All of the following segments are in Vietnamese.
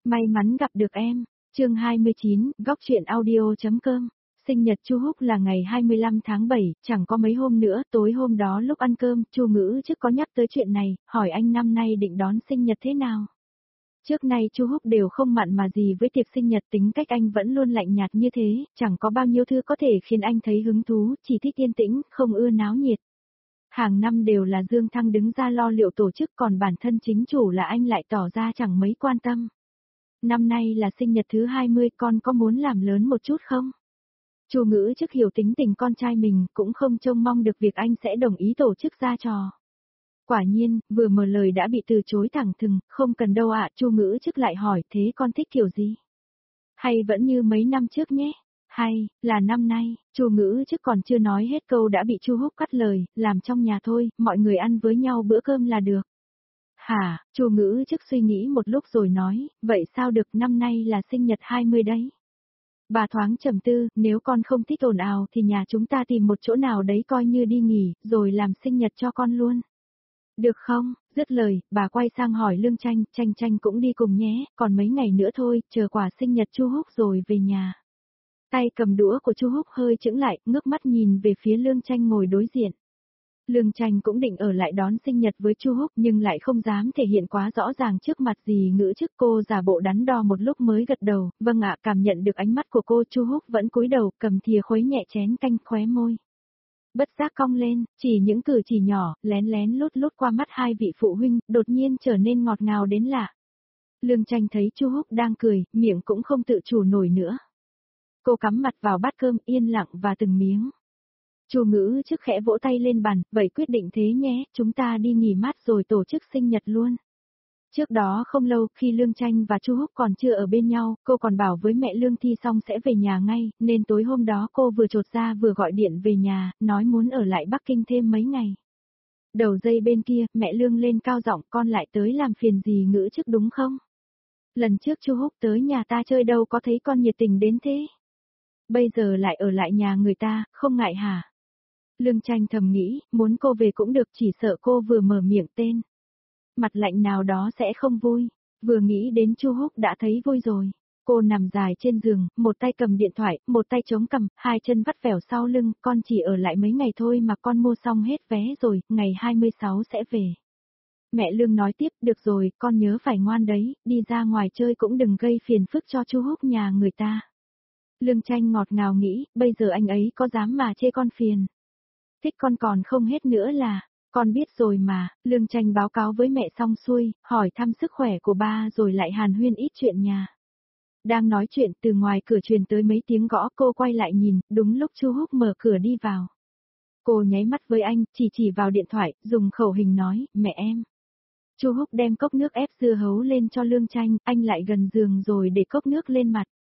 May mắn gặp được em. Chương 29, góc truyện audio.com. Sinh nhật Chu Húc là ngày 25 tháng 7, chẳng có mấy hôm nữa, tối hôm đó lúc ăn cơm, Chu Ngữ trước có nhắc tới chuyện này, hỏi anh năm nay định đón sinh nhật thế nào. Trước nay Chu Húc đều không mặn mà gì với tiệc sinh nhật, tính cách anh vẫn luôn lạnh nhạt như thế, chẳng có bao nhiêu thứ có thể khiến anh thấy hứng thú, chỉ thích yên tĩnh, không ưa náo nhiệt. Hàng năm đều là Dương Thăng đứng ra lo liệu tổ chức, còn bản thân chính chủ là anh lại tỏ ra chẳng mấy quan tâm. Năm nay là sinh nhật thứ 20, con có muốn làm lớn một chút không? Chu Ngữ trước hiểu tính tình con trai mình, cũng không trông mong được việc anh sẽ đồng ý tổ chức ra trò. Quả nhiên, vừa mở lời đã bị từ chối thẳng thừng, không cần đâu ạ. Chu Ngữ trước lại hỏi, thế con thích kiểu gì? Hay vẫn như mấy năm trước nhé? Hay, là năm nay. Chu Ngữ trước còn chưa nói hết câu đã bị Chu Húc cắt lời, làm trong nhà thôi, mọi người ăn với nhau bữa cơm là được. Hả, Chu Ngữ trước suy nghĩ một lúc rồi nói, vậy sao được, năm nay là sinh nhật 20 đấy. Bà thoáng trầm tư, nếu con không thích ồn ào thì nhà chúng ta tìm một chỗ nào đấy coi như đi nghỉ, rồi làm sinh nhật cho con luôn. Được không? Dứt lời, bà quay sang hỏi Lương Tranh, Tranh cũng đi cùng nhé, còn mấy ngày nữa thôi, chờ quả sinh nhật Chu Húc rồi về nhà. Tay cầm đũa của Chu Húc hơi chững lại, ngước mắt nhìn về phía Lương Tranh ngồi đối diện. Lương Tranh cũng định ở lại đón sinh nhật với Chu Húc nhưng lại không dám thể hiện quá rõ ràng trước mặt Dì Ngữ trước. Cô giả bộ đắn đo một lúc mới gật đầu, vâng ạ. Cảm nhận được ánh mắt của cô, Chu Húc vẫn cúi đầu, cầm thìa khuấy nhẹ chén canh, khóe môi bất giác cong lên, chỉ những cử chỉ nhỏ, lén lén lút qua mắt hai vị phụ huynh, đột nhiên trở nên ngọt ngào đến lạ. Lương Tranh thấy Chu Húc đang cười, miệng cũng không tự chủ nổi nữa. Cô cắm mặt vào bát cơm, yên lặng và từng miếng. Chu Ngữ trước khẽ vỗ tay lên bàn, vậy quyết định thế nhé, chúng ta đi nghỉ mát rồi tổ chức sinh nhật luôn. Trước đó không lâu, khi Lương Tranh và Chu Húc còn chưa ở bên nhau, cô còn bảo với mẹ Lương Thi xong sẽ về nhà ngay, nên tối hôm đó cô vừa chột ra vừa gọi điện về nhà, nói muốn ở lại Bắc Kinh thêm mấy ngày. Đầu dây bên kia, mẹ Lương lên cao giọng, con lại tới làm phiền Dì Ngữ trước đúng không? Lần trước Chu Húc tới nhà ta chơi đâu có thấy con nhiệt tình đến thế. Bây giờ lại ở lại nhà người ta, không ngại hả? Lương Tranh thầm nghĩ, muốn cô về cũng được, chỉ sợ cô vừa mở miệng tên mặt lạnh nào đó sẽ không vui. Vừa nghĩ đến Chu Húc đã thấy vui rồi. Cô nằm dài trên giường, một tay cầm điện thoại, một tay chống cằm, hai chân vắt vẻo sau lưng, con chỉ ở lại mấy ngày thôi mà con mua xong hết vé rồi, ngày 26 sẽ về. Mẹ Lương nói tiếp, được rồi, con nhớ phải ngoan đấy, đi ra ngoài chơi cũng đừng gây phiền phức cho Chu Húc nhà người ta. Lương Tranh ngọt ngào nghĩ, bây giờ anh ấy có dám mà chê con phiền. Thích con còn không hết nữa là, con biết rồi mà. Lương Tranh báo cáo với mẹ xong xuôi, hỏi thăm sức khỏe của ba rồi lại hàn huyên ít chuyện nhà. Đang nói chuyện, từ ngoài cửa truyền tới mấy tiếng gõ, cô quay lại nhìn, đúng lúc Chu Húc mở cửa đi vào. Cô nháy mắt với anh, chỉ vào điện thoại, dùng khẩu hình nói, mẹ em. Chu Húc đem cốc nước ép dưa hấu lên cho Lương Tranh, anh lại gần giường rồi để cốc nước lên mặt.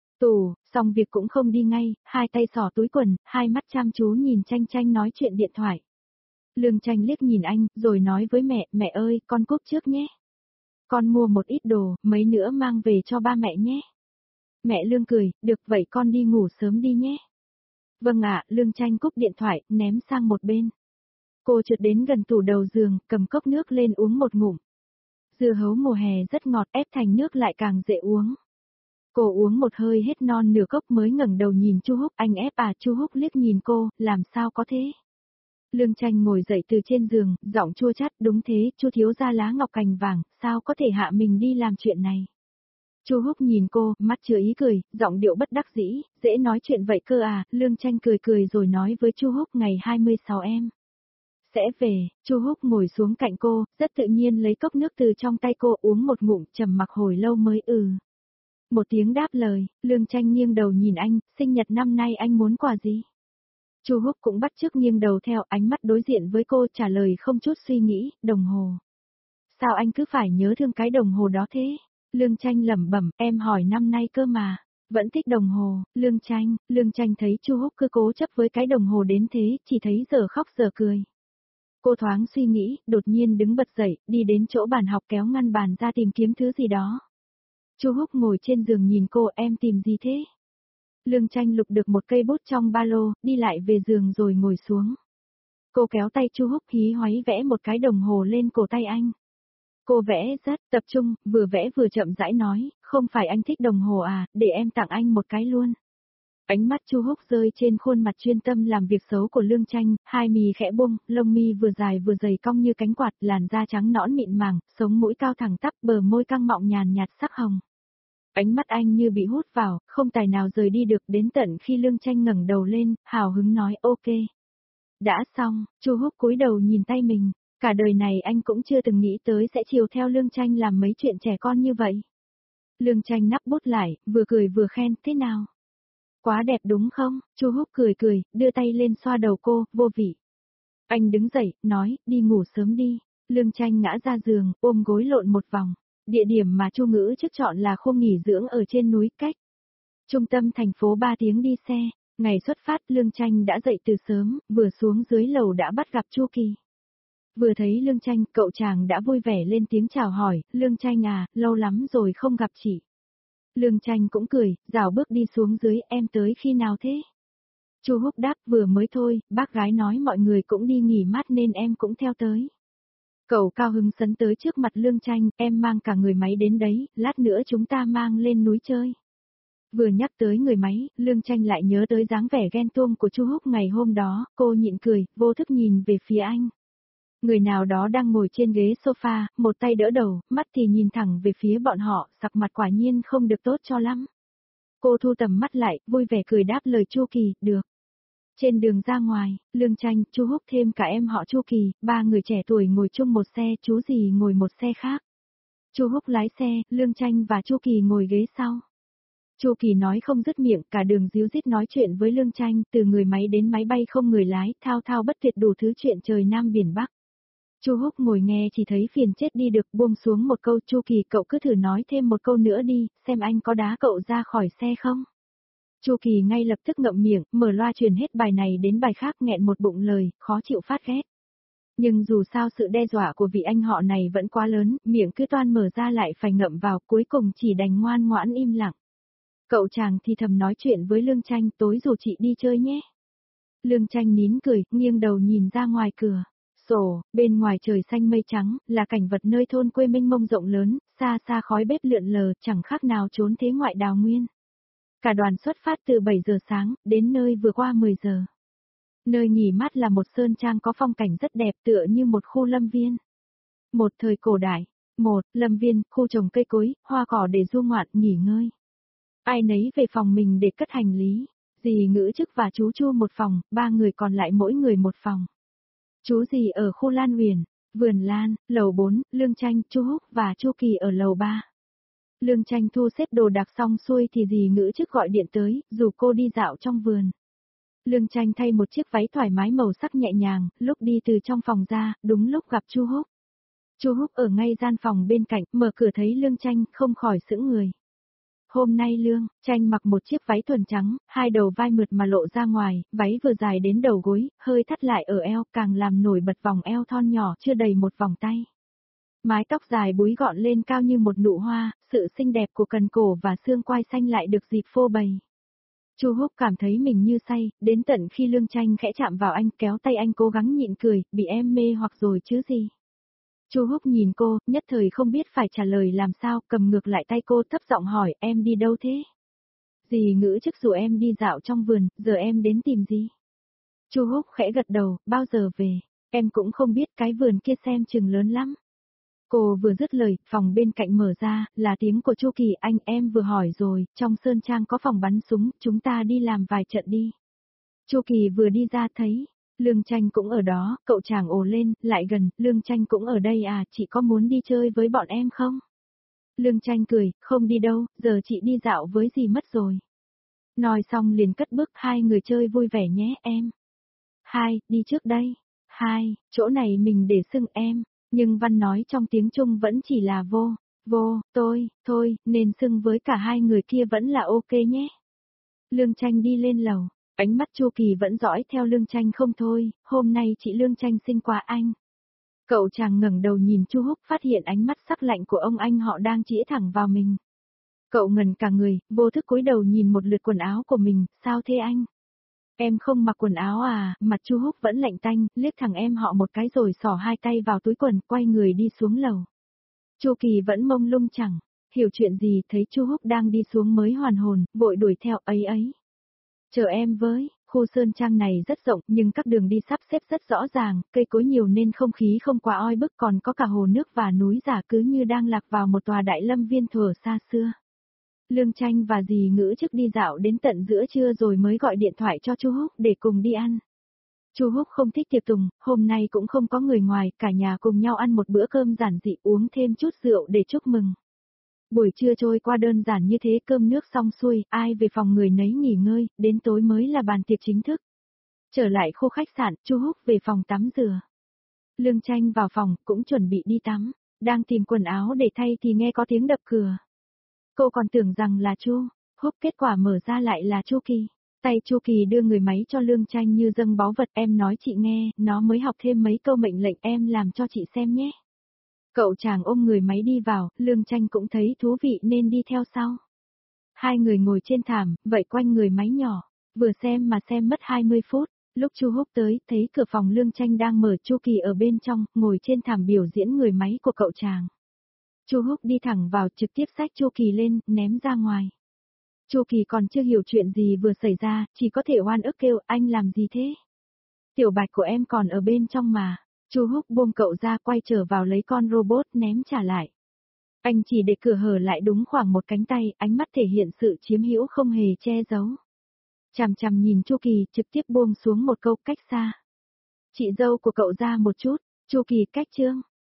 Xong việc cũng không đi ngay, hai tay xỏ túi quần, hai mắt chăm chú nhìn Tranh nói chuyện điện thoại. Lương Tranh liếc nhìn anh, rồi nói với mẹ, mẹ ơi, con cúp trước nhé. Con mua một ít đồ, mấy nữa mang về cho ba mẹ nhé. Mẹ Lương cười, được vậy con đi ngủ sớm đi nhé. Vâng ạ. Lương Tranh cúp điện thoại, ném sang một bên. Cô trượt đến gần tủ đầu giường, cầm cốc nước lên uống một ngụm. Dưa hấu mùa hè rất ngọt, ép thành nước lại càng dễ uống. Cô uống một hơi hết non nửa cốc mới ngẩng đầu nhìn Chu Húc, anh ép à? Chu Húc liếc nhìn cô, làm sao có thế? Lương Tranh ngồi dậy từ trên giường, giọng chua chát, đúng thế, Chu thiếu gia lá ngọc cành vàng, sao có thể hạ mình đi làm chuyện này? Chu Húc nhìn cô, mắt chứa ý cười, giọng điệu bất đắc dĩ, dễ nói chuyện vậy cơ à? Lương Tranh cười rồi nói với Chu Húc, ngày 26 em sẽ về. Chu Húc ngồi xuống cạnh cô, rất tự nhiên lấy cốc nước từ trong tay cô uống một ngụm, trầm mặc hồi lâu mới một tiếng đáp lời. Lương Tranh nghiêng đầu nhìn anh, sinh nhật năm nay anh muốn quà gì? Chu Húc cũng bắt chước nghiêng đầu theo, ánh mắt đối diện với cô, trả lời không chút suy nghĩ, đồng hồ. Sao anh cứ phải nhớ thương cái đồng hồ đó thế? Lương Tranh lẩm bẩm, em hỏi năm nay cơ mà. Vẫn thích đồng hồ. Lương Tranh thấy Chu Húc cứ cố chấp với cái đồng hồ đến thế, chỉ thấy giờ khóc giờ cười. Cô thoáng suy nghĩ, đột nhiên đứng bật dậy, đi đến chỗ bàn học kéo ngăn bàn ra tìm kiếm thứ gì đó. Chu Húc ngồi trên giường nhìn cô, em tìm gì thế? Lương Tranh lục được một cây bút trong ba lô, đi lại về giường rồi ngồi xuống. Cô kéo tay Chu Húc hí hoáy vẽ một cái đồng hồ lên cổ tay anh. Cô vẽ rất tập trung, vừa vẽ vừa chậm rãi nói, không phải anh thích đồng hồ à, để em tặng anh một cái luôn. Ánh mắt Chu Húc rơi trên khuôn mặt chuyên tâm làm việc xấu của Lương Tranh, hai mì khẽ bung, lông mi vừa dài vừa dày cong như cánh quạt, làn da trắng nõn mịn màng, sống mũi cao thẳng tắp, bờ môi căng mọng nhàn nhạt sắc hồng. Ánh mắt anh như bị hút vào, không tài nào rời đi được, đến tận khi Lương Tranh ngẩng đầu lên, hào hứng nói ok. Đã xong, Chu Húc cúi đầu nhìn tay mình, cả đời này anh cũng chưa từng nghĩ tới sẽ chiều theo Lương Tranh làm mấy chuyện trẻ con như vậy. Lương Tranh nắp bút lại, vừa cười vừa khen, thế nào? Quá đẹp đúng không? Chu Húc cười cười, đưa tay lên xoa đầu cô, vô vị. Anh đứng dậy, nói, đi ngủ sớm đi. Lương Tranh ngã ra giường, ôm gối lộn một vòng. Địa điểm mà Chu Ngữ trước chọn là khu nghỉ dưỡng ở trên núi cách trung tâm thành phố 3 tiếng đi xe. Ngày xuất phát Lương Tranh đã dậy từ sớm, vừa xuống dưới lầu đã bắt gặp Chu Kỳ. Vừa thấy Lương Tranh, cậu chàng đã vui vẻ lên tiếng chào hỏi, Lương Tranh à, lâu lắm rồi không gặp chị. Lương Tranh cũng cười, rảo bước đi xuống dưới, em tới khi nào thế? Chu Húc đáp, vừa mới thôi, bác gái nói mọi người cũng đi nghỉ mát nên em cũng theo tới. Cậu cao hứng sấn tới trước mặt Lương Tranh, em mang cả người máy đến đấy, lát nữa chúng ta mang lên núi chơi. Vừa nhắc tới người máy, Lương Tranh lại nhớ tới dáng vẻ ghen tuông của Chu Húc ngày hôm đó, cô nhịn cười, vô thức nhìn về phía anh. Người nào đó đang ngồi trên ghế sofa, một tay đỡ đầu, mắt thì nhìn thẳng về phía bọn họ, sắc mặt quả nhiên không được tốt cho lắm. Cô thu tầm mắt lại, vui vẻ cười đáp lời Chu Kỳ, được. Trên đường ra ngoài, Lương Tranh, Chu Húc thêm cả em họ Chu Kỳ, ba người trẻ tuổi ngồi chung một xe, chú dì ngồi một xe khác. Chu Húc lái xe, Lương Tranh và Chu Kỳ ngồi ghế sau. Chu Kỳ nói không dứt miệng, cả đường díu dít nói chuyện với Lương Tranh, từ người máy đến máy bay không người lái, thao thao bất tuyệt đủ thứ chuyện trời Nam biển Bắc. Chu Húc ngồi nghe chỉ thấy phiền chết đi được, buông xuống một câu, Chu Kỳ cậu cứ thử nói thêm một câu nữa đi, xem anh có đá cậu ra khỏi xe không. Chu Kỳ ngay lập tức ngậm miệng, mở loa truyền hết bài này đến bài khác, nghẹn một bụng lời, khó chịu phát ghét. Nhưng dù sao sự đe dọa của vị anh họ này vẫn quá lớn, miệng cứ toan mở ra lại phải ngậm vào, cuối cùng chỉ đành ngoan ngoãn im lặng. Cậu chàng thì thầm nói chuyện với Lương Tranh, tối rủ chị đi chơi nhé. Lương Tranh nín cười, nghiêng đầu nhìn ra ngoài cửa. Sổ, bên ngoài trời xanh mây trắng, là cảnh vật nơi thôn quê mênh mông rộng lớn, xa xa khói bếp lượn lờ, chẳng khác nào trốn thế ngoại đào nguyên. Cả đoàn xuất phát từ 7 giờ sáng, đến nơi vừa qua 10 giờ. Nơi nghỉ mát là một sơn trang có phong cảnh rất đẹp tựa như một khu lâm viên. Một thời cổ đại, một lâm viên, khu trồng cây cối, hoa cỏ để du ngoạn, nghỉ ngơi. Ai nấy về phòng mình để cất hành lý, dì Ngữ Chức và chú Chu một phòng, ba người còn lại mỗi người một phòng. Chú dì ở khu Lan Huyền, vườn lan, lầu 4, Lương Tranh, Chu Húc và Chu Kỳ ở lầu 3. Lương Tranh thu xếp đồ đạc xong xuôi thì dì Ngữ Chức gọi điện tới, dù cô đi dạo trong vườn. Lương Tranh thay một chiếc váy thoải mái màu sắc nhẹ nhàng, lúc đi từ trong phòng ra, đúng lúc gặp Chu Húc. Chu Húc ở ngay gian phòng bên cạnh, mở cửa thấy Lương Tranh, không khỏi sững người. Hôm nay Lương Tranh mặc một chiếc váy thuần trắng, hai đầu vai mượt mà lộ ra ngoài, váy vừa dài đến đầu gối, hơi thắt lại ở eo, càng làm nổi bật vòng eo thon nhỏ chưa đầy một vòng tay. Mái tóc dài búi gọn lên cao như một nụ hoa, sự xinh đẹp của cần cổ và xương quai xanh lại được dịp phô bày. Chu Húc cảm thấy mình như say, đến tận khi Lương Tranh khẽ chạm vào anh, kéo tay anh cố gắng nhịn cười, bị em mê hoặc rồi chứ gì. Chu Húc nhìn cô, nhất thời không biết phải trả lời làm sao, cầm ngược lại tay cô thấp giọng hỏi, em đi đâu thế? Dì Ngữ Chức dụ em đi dạo trong vườn, giờ em đến tìm gì? Chu Húc khẽ gật đầu, bao giờ về? Em cũng không biết, cái vườn kia xem chừng lớn lắm. Cô vừa dứt lời, phòng bên cạnh mở ra, là tiếng của Chu Kỳ, anh em vừa hỏi rồi, trong sơn trang có phòng bắn súng, chúng ta đi làm vài trận đi. Chu Kỳ vừa đi ra thấy, Lương Tranh cũng ở đó, cậu chàng ồ lên, lại gần, Lương Tranh cũng ở đây à, chị có muốn đi chơi với bọn em không? Lương Tranh cười, không đi đâu, giờ chị đi dạo với dì mất rồi. Nói xong liền cất bước, hai người chơi vui vẻ nhé em. Hai, đi trước đây. Hai, chỗ này mình để xưng em. Nhưng Văn nói trong tiếng Trung vẫn chỉ là vô, thôi, nên xưng với cả hai người kia vẫn là ok nhé. Lương Tranh đi lên lầu, ánh mắt Chu Kỳ vẫn dõi theo Lương Tranh không thôi, hôm nay chị Lương Tranh xinh quá anh. Cậu chàng ngẩng đầu nhìn Chu Húc, phát hiện ánh mắt sắc lạnh của ông anh họ đang chĩa thẳng vào mình. Cậu ngẩn cả người, vô thức cúi đầu nhìn một lượt quần áo của mình, sao thế anh? Em không mặc quần áo à, mặt Chu Húc vẫn lạnh tanh, liếc thẳng em họ một cái rồi xỏ hai tay vào túi quần, quay người đi xuống lầu. Chu Kỳ vẫn mông lung chẳng hiểu chuyện gì, thấy Chu Húc đang đi xuống mới hoàn hồn, vội đuổi theo, ấy ấy. Chờ em với, khu sơn trang này rất rộng nhưng các đường đi sắp xếp rất rõ ràng, cây cối nhiều nên không khí không quá oi bức, còn có cả hồ nước và núi giả, cứ như đang lạc vào một tòa đại lâm viên thuở xa xưa. Lương Tranh và dì Ngữ trước đi dạo đến tận giữa trưa rồi mới gọi điện thoại cho Chu Húc để cùng đi ăn. Chu Húc không thích tiệc tùng, hôm nay cũng không có người ngoài, cả nhà cùng nhau ăn một bữa cơm giản dị, uống thêm chút rượu để chúc mừng. Buổi trưa trôi qua đơn giản như thế, cơm nước xong xuôi, ai về phòng người nấy nghỉ ngơi, đến tối mới là bàn tiệc chính thức. Trở lại khu khách sạn, Chu Húc về phòng tắm rửa. Lương Tranh vào phòng, cũng chuẩn bị đi tắm, đang tìm quần áo để thay thì nghe có tiếng đập cửa. Cô còn tưởng rằng là Chu Húc, kết quả mở ra lại là Chu Kỳ. Tay Chu Kỳ đưa người máy cho Lương Tranh như dâng báu vật, em nói chị nghe, nó mới học thêm mấy câu mệnh lệnh, em làm cho chị xem nhé. Cậu chàng ôm người máy đi vào, Lương Tranh cũng thấy thú vị nên đi theo sau. Hai người ngồi trên thảm, vậy quanh người máy nhỏ, vừa xem mà xem mất 20 phút. Lúc Chu Húc tới, thấy cửa phòng Lương Tranh đang mở, Chu Kỳ ở bên trong, ngồi trên thảm biểu diễn người máy của cậu chàng. Chu Húc đi thẳng vào, trực tiếp xách Chu Kỳ lên, ném ra ngoài. Chu Kỳ còn chưa hiểu chuyện gì vừa xảy ra, chỉ có thể oan ức kêu, anh làm gì thế? Tiểu Bạch của em còn ở bên trong mà. Chu Húc buông cậu ra, quay trở vào lấy con robot ném trả lại. Anh chỉ để cửa hở lại đúng khoảng một cánh tay, ánh mắt thể hiện sự chiếm hữu không hề che giấu. Chằm chằm nhìn Chu Kỳ, trực tiếp buông xuống một câu, cách xa. Chị dâu của cậu ra một chút. Chu Kỳ cách Trương.